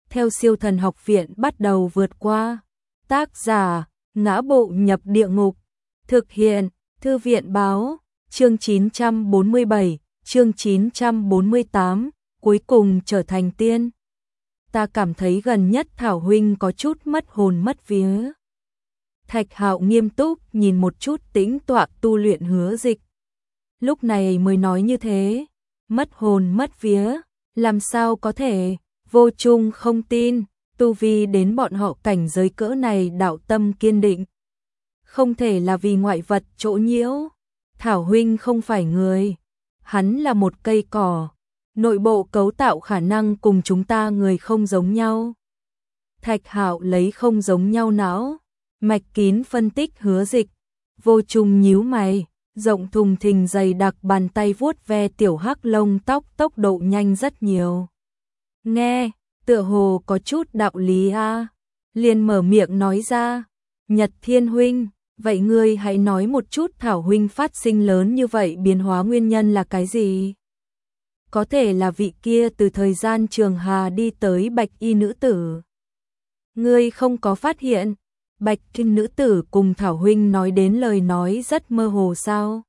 theo Siêu Thần Học Viện bắt đầu vượt qua. Tác giả: Ngã Bộ Nhập Địa Ngục. Thực hiện: Thư viện báo. Chương 947, chương 948, cuối cùng trở thành tiên. Ta cảm thấy gần nhất Thảo huynh có chút mất hồn mất vía. Thạch Hạo nghiêm túc nhìn một chút tĩnh tọa tu luyện Hứa Dịch. Lúc này mới nói như thế. Mất hồn mất vía, làm sao có thể? Vô Trung không tin, tu vi đến bọn họ cảnh giới cỡ này đạo tâm kiên định. Không thể là vì ngoại vật chỗ nhiễu. Thảo huynh không phải người, hắn là một cây cỏ, nội bộ cấu tạo khả năng cùng chúng ta người không giống nhau. Thạch Hạo lấy không giống nhau não, mạch kín phân tích Hứa Dịch. Vô Trung nhíu mày, rộng thùng thình dày đặc bàn tay vuốt ve tiểu hắc lông tóc, tốc độ nhanh rất nhiều. Nghe, tựa hồ có chút đạo lý a. Liền mở miệng nói ra, Nhật Thiên huynh, vậy ngươi hãy nói một chút Thảo huynh phát sinh lớn như vậy biến hóa nguyên nhân là cái gì? Có thể là vị kia từ thời gian Trường Hà đi tới bạch y nữ tử. Ngươi không có phát hiện, bạch y nữ tử cùng Thảo huynh nói đến lời nói rất mơ hồ sao?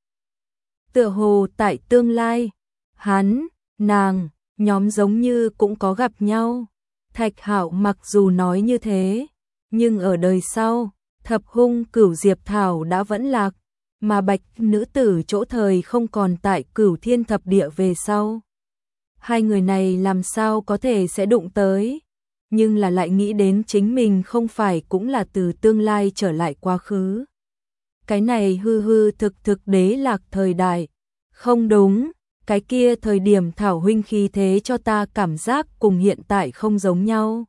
Tựa hồ tại tương lai, hắn, nàng, nhóm giống như cũng có gặp nhau. Thạch Hạo mặc dù nói như thế, nhưng ở đời sau, thập hung Cửu Diệp Thảo đã vẫn lạc, mà bạch nữ tử chỗ thời không còn tại Cửu Thiên Thập Địa về sau. Hai người này làm sao có thể sẽ đụng tới, nhưng là lại nghĩ đến chính mình không phải cũng là từ tương lai trở lại quá khứ. Cái này hư hư thực thực đế lạc thời đại. Không đúng, cái kia thời điểm Thảo huynh khí thế cho ta cảm giác cùng hiện tại không giống nhau.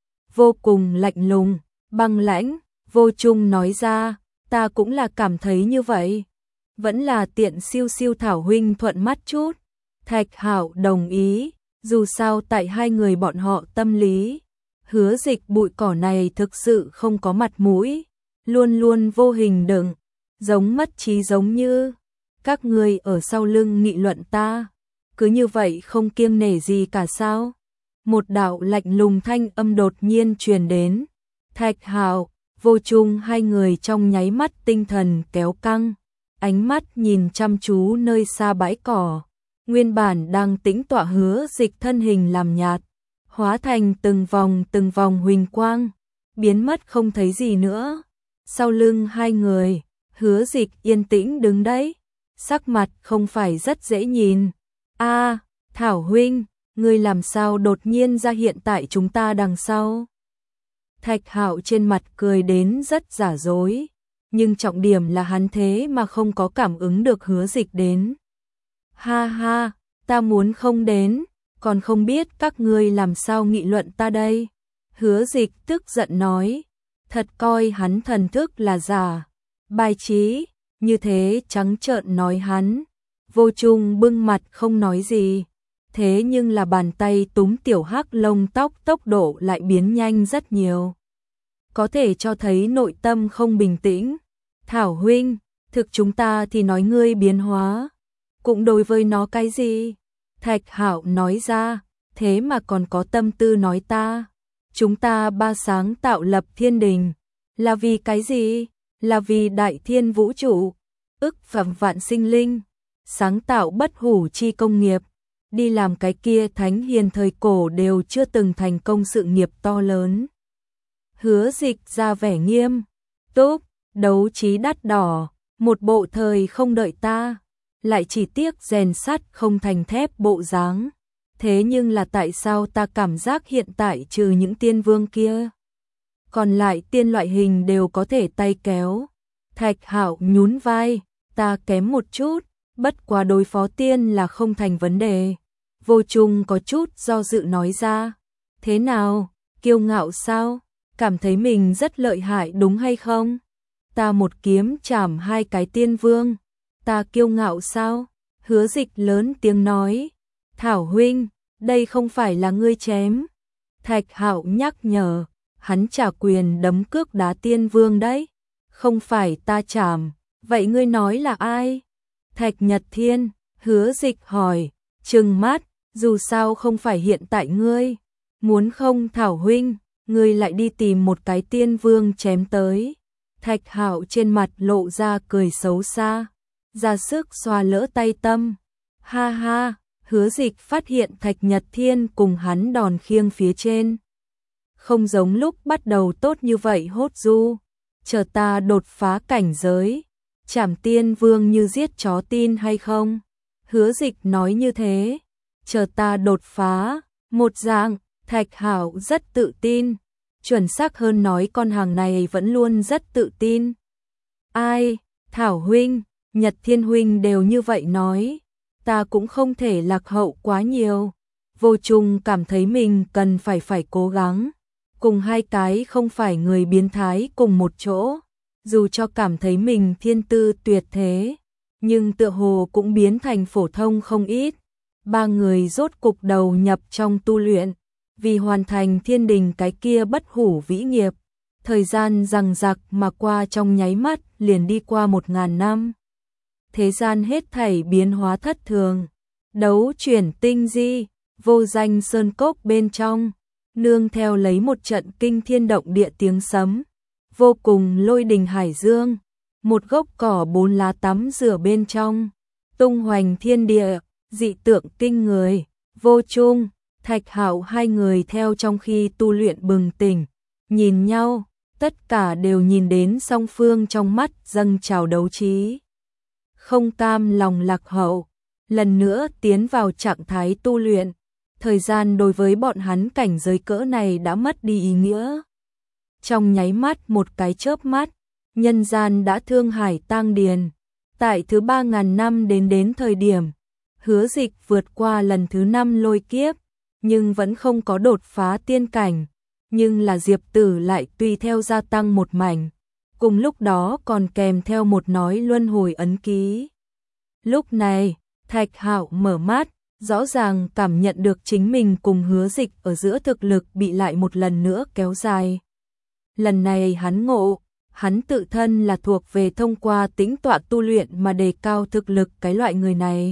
Vô cùng lạnh lùng, băng lãnh, Vô Trung nói ra, ta cũng là cảm thấy như vậy. Vẫn là tiện siêu siêu Thảo huynh thuận mắt chút. Thạch Hạo đồng ý, dù sao tại hai người bọn họ tâm lý. Hứa Dịch bụi cỏ này thực sự không có mặt mũi, luôn luôn vô hình đựng, giống mất trí giống như. Các ngươi ở sau lưng nghị luận ta, cứ như vậy không kiêng nể gì cả sao? Một đạo lạnh lùng thanh âm đột nhiên truyền đến. Thạch Hạo, Vô Trung hai người trong nháy mắt tinh thần kéo căng, ánh mắt nhìn chăm chú nơi xa bãi cỏ. Nguyên bản đang tĩnh tọa Hứa Dịch thân hình làm nhạt, hóa thành từng vòng huỳnh quang, biến mất không thấy gì nữa. Sau lưng hai người, Hứa Dịch yên tĩnh đứng đấy, sắc mặt không phải rất dễ nhìn. A, Thảo huynh, ngươi làm sao đột nhiên ra hiện tại chúng ta đằng sau? Thạch Hạo trên mặt cười đến rất giả dối, nhưng trọng điểm là hắn thế mà không có cảm ứng được Hứa Dịch đến. Ha ha, ta muốn không đến, còn không biết các ngươi làm sao nghị luận ta đây. Hứa Dịch tức giận nói, thật coi hắn thần thức là giả, bài trí, như thế trắng trợn nói hắn. Vô Trung bưng mặt không nói gì, thế nhưng là bàn tay túm tiểu hắc lông tóc tốc độ lại biến nhanh rất nhiều. Có thể cho thấy nội tâm không bình tĩnh. Thảo huynh, thực chúng ta thì nói ngươi biến hóa, cũng đối với nó cái gì? Thạch Hạo nói ra, thế mà còn có tâm tư nói ta. Chúng ta ba sáng tạo lập thiên đình, là vì cái gì? Là vì đại thiên vũ trụ, ức phẩm vạn sinh linh, sáng tạo bất hủ chi công nghiệp, đi làm cái kia thánh hiền thời cổ đều chưa từng thành công sự nghiệp to lớn. Hứa Dịch ra vẻ nghiêm túc, đấu trí đắt đỏ, một bộ thời không đợi ta, lại chỉ tiếc rèn sắt không thành thép bộ dáng. Thế nhưng là tại sao ta cảm giác hiện tại trừ những tiên vương kia, còn lại tiên loại hình đều có thể tay kéo? Thạch Hạo nhún vai, ta kém một chút, bất quá đối phó tiên là không thành vấn đề. Vô Trung có chút do dự nói ra, thế nào, kiêu ngạo sao? Cảm thấy mình rất lợi hại đúng hay không? Ta một kiếm chảm hai cái tiên vương, ta kiêu ngạo sao? Hứa Dịch lớn tiếng nói, Thảo huynh, đây không phải là ngươi chém. Thạch Hạo nhắc nhở, hắn trả quyền đấm cước đá tiên vương đấy. Không phải ta chảm, vậy ngươi nói là ai? Thạch Nhật Thiên, Hứa Dịch hỏi, trừng mắt, dù sao không phải hiện tại ngươi. Muốn không Thảo huynh, ngươi lại đi tìm một cái tiên vương chém tới. Thạch Hạo trên mặt lộ ra cười xấu xa, ra sức xoa lỡ tay Tâm. Ha ha, Hứa Dịch phát hiện Thạch Nhật Thiên cùng hắn đòn khiêng phía trên. Không giống lúc bắt đầu tốt như vậy hốt du, chờ ta đột phá cảnh giới, chảm tiên vương như giết chó tin hay không? Hứa Dịch nói như thế, chờ ta đột phá, một dạng, Thạch Hạo rất tự tin, chuẩn xác hơn nói con hàng này vẫn luôn rất tự tin. Ai, Thảo huynh, Nhật Thiên huynh đều như vậy nói, ta cũng không thể lạc hậu quá nhiều. Vô Trùng cảm thấy mình cần phải cố gắng, cùng hai cái không phải người biến thái cùng một chỗ, dù cho cảm thấy mình thiên tư tuyệt thế, nhưng tựa hồ cũng biến thành phổ thông không ít. Ba người rốt cục đầu nhập trong tu luyện, vì hoàn thành thiên đình cái kia bất hủ vĩ nghiệp. Thời gian giằng giặc mà qua trong nháy mắt liền đi qua 1000 năm. Thế gian hết thảy biến hóa thất thường, đấu chuyển tinh di, vô danh sơn cốc bên trong, nương theo lấy một trận kinh thiên động địa tiếng sấm, vô cùng lôi đình hải dương, một gốc cỏ 4 lá tắm rửa bên trong, tung hoành thiên địa, dị tượng kinh người. Vô Trung, Thạch Hạo hai người theo trong khi tu luyện bừng tỉnh, nhìn nhau, tất cả đều nhìn đến song phương trong mắt dâng trào đấu trí. Không cam lòng lạc hậu, lần nữa tiến vào trạng thái tu luyện, thời gian đối với bọn hắn cảnh giới cỡ này đã mất đi ý nghĩa. Trong nháy mắt một cái chớp mắt, nhân gian đã thương hải tang điền. Tại thứ 3000 năm đến thời điểm, Hứa Dịch vượt qua lần thứ 5 lôi kiếp, nhưng vẫn không có đột phá tiên cảnh, nhưng là Diệp Tử lại tùy theo gia tăng một mảnh, cùng lúc đó còn kèm theo một nói luân hồi ấn ký. Lúc này, Thạch Hạo mở mắt, rõ ràng cảm nhận được chính mình cùng Hứa Dịch ở giữa thực lực bị lại một lần nữa kéo dài. Lần này hắn ngộ, hắn tự thân là thuộc về thông qua tĩnh tọa tu luyện mà đề cao thực lực cái loại người này.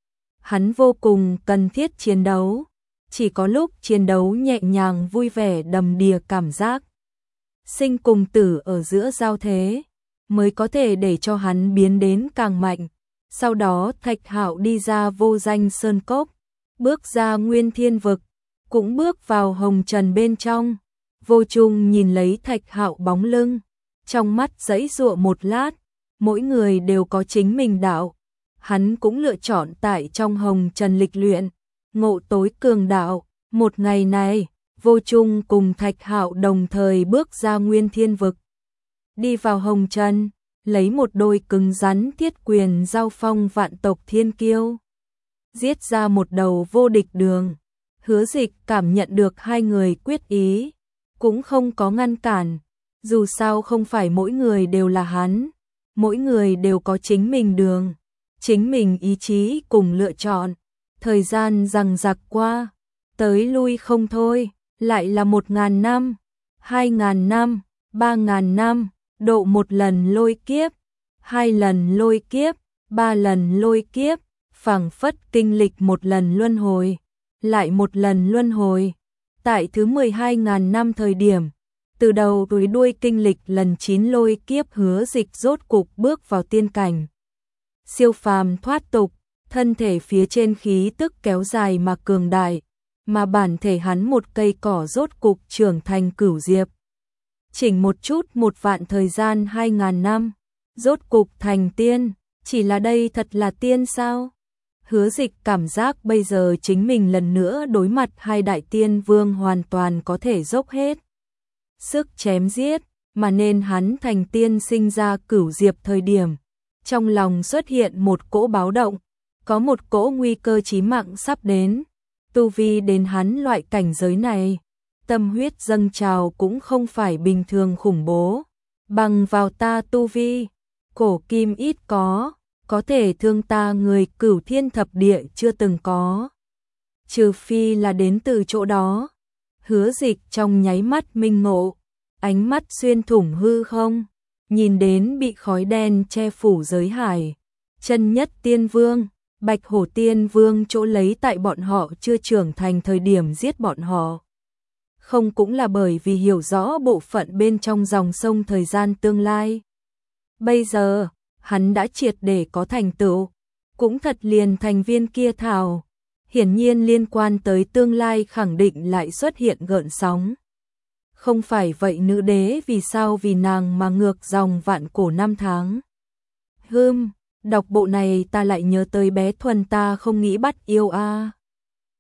Hắn vô cùng cần thiết chiến đấu, chỉ có lúc chiến đấu nhẹ nhàng vui vẻ đầm đìa cảm giác. Sinh cùng tử ở giữa giao thế, mới có thể để cho hắn biến đến càng mạnh. Sau đó Thạch Hạo đi ra vô danh sơn cốc, bước ra nguyên thiên vực, cũng bước vào hồng trần bên trong. Vô Trung nhìn lấy Thạch Hạo bóng lưng, trong mắt giãy giụa một lát, mỗi người đều có chính mình đạo. Hắn cũng lựa chọn tại trong hồng trần lịch luyện, ngộ tối cường đạo. Một ngày này, Vô Trung cùng Thạch Hạo đồng thời bước ra nguyên thiên vực, đi vào hồng trần, lấy một đôi cứng rắn thiết quyền giao phong vạn tộc thiên kiêu, giết ra một đầu vô địch đường. Hứa Dịch cảm nhận được hai người quyết ý, cũng không có ngăn cản, dù sao không phải mỗi người đều là hắn, mỗi người đều có chính mình đường, chính mình ý chí cùng lựa chọn. Thời gian giằng giặc qua, tới lui không thôi, lại là 1000 năm, 2000 năm, 3000 năm, độ một lần lôi kiếp, 2 lần lôi kiếp, 3 lần lôi kiếp, phảng phất kinh lịch một lần luân hồi, lại một lần luân hồi. Tại thứ 12.000 năm thời điểm, từ đầu tới đuôi kinh lịch lần 9 lôi kiếp, Hứa Dịch rốt cục bước vào tiên cảnh. Siêu phàm thoát tục, thân thể phía trên khí tức kéo dài mà cường đại, mà bản thể hắn một cây cỏ rốt cục trưởng thành cửu diệp. Chỉnh một chút 1 vạn thời gian 2000 năm, rốt cục thành tiên, chỉ là đây thật là tiên sao? Hứa Dịch cảm giác bây giờ chính mình lần nữa đối mặt hai đại tiên vương hoàn toàn có thể dốc hết sức chém giết, mà nên hắn thành tiên sinh ra cửu diệp thời điểm, trong lòng xuất hiện một cỗ báo động, có một cỗ nguy cơ chí mạng sắp đến. Tu vi đến hắn loại cảnh giới này, tâm huyết dâng trào cũng không phải bình thường khủng bố, bằng vào ta tu vi, cổ kim ít có thể thương ta người cửu thiên thập địa chưa từng có. Trừ phi là đến từ chỗ đó. Hứa Dịch trong nháy mắt minh ngộ, ánh mắt xuyên thủng hư không, nhìn đến bị khói đen che phủ giới hải, chân nhất tiên vương, Bạch Hổ tiên vương chỗ lấy tại bọn họ chưa trưởng thành thời điểm giết bọn họ. không cũng là bởi vì hiểu rõ bộ phận bên trong dòng sông thời gian tương lai. Bây giờ, hắn đã triệt để có thành tựu, cũng thật liền thành viên kia thảo. Hiển nhiên liên quan tới tương lai khẳng định lại xuất hiện gợn sóng. Không phải vậy nữ đế vì sao vì nàng mà ngược dòng vạn cổ năm tháng. Đọc bộ này ta lại nhớ tới bé Thuần ta không nghĩ bắt yêu a.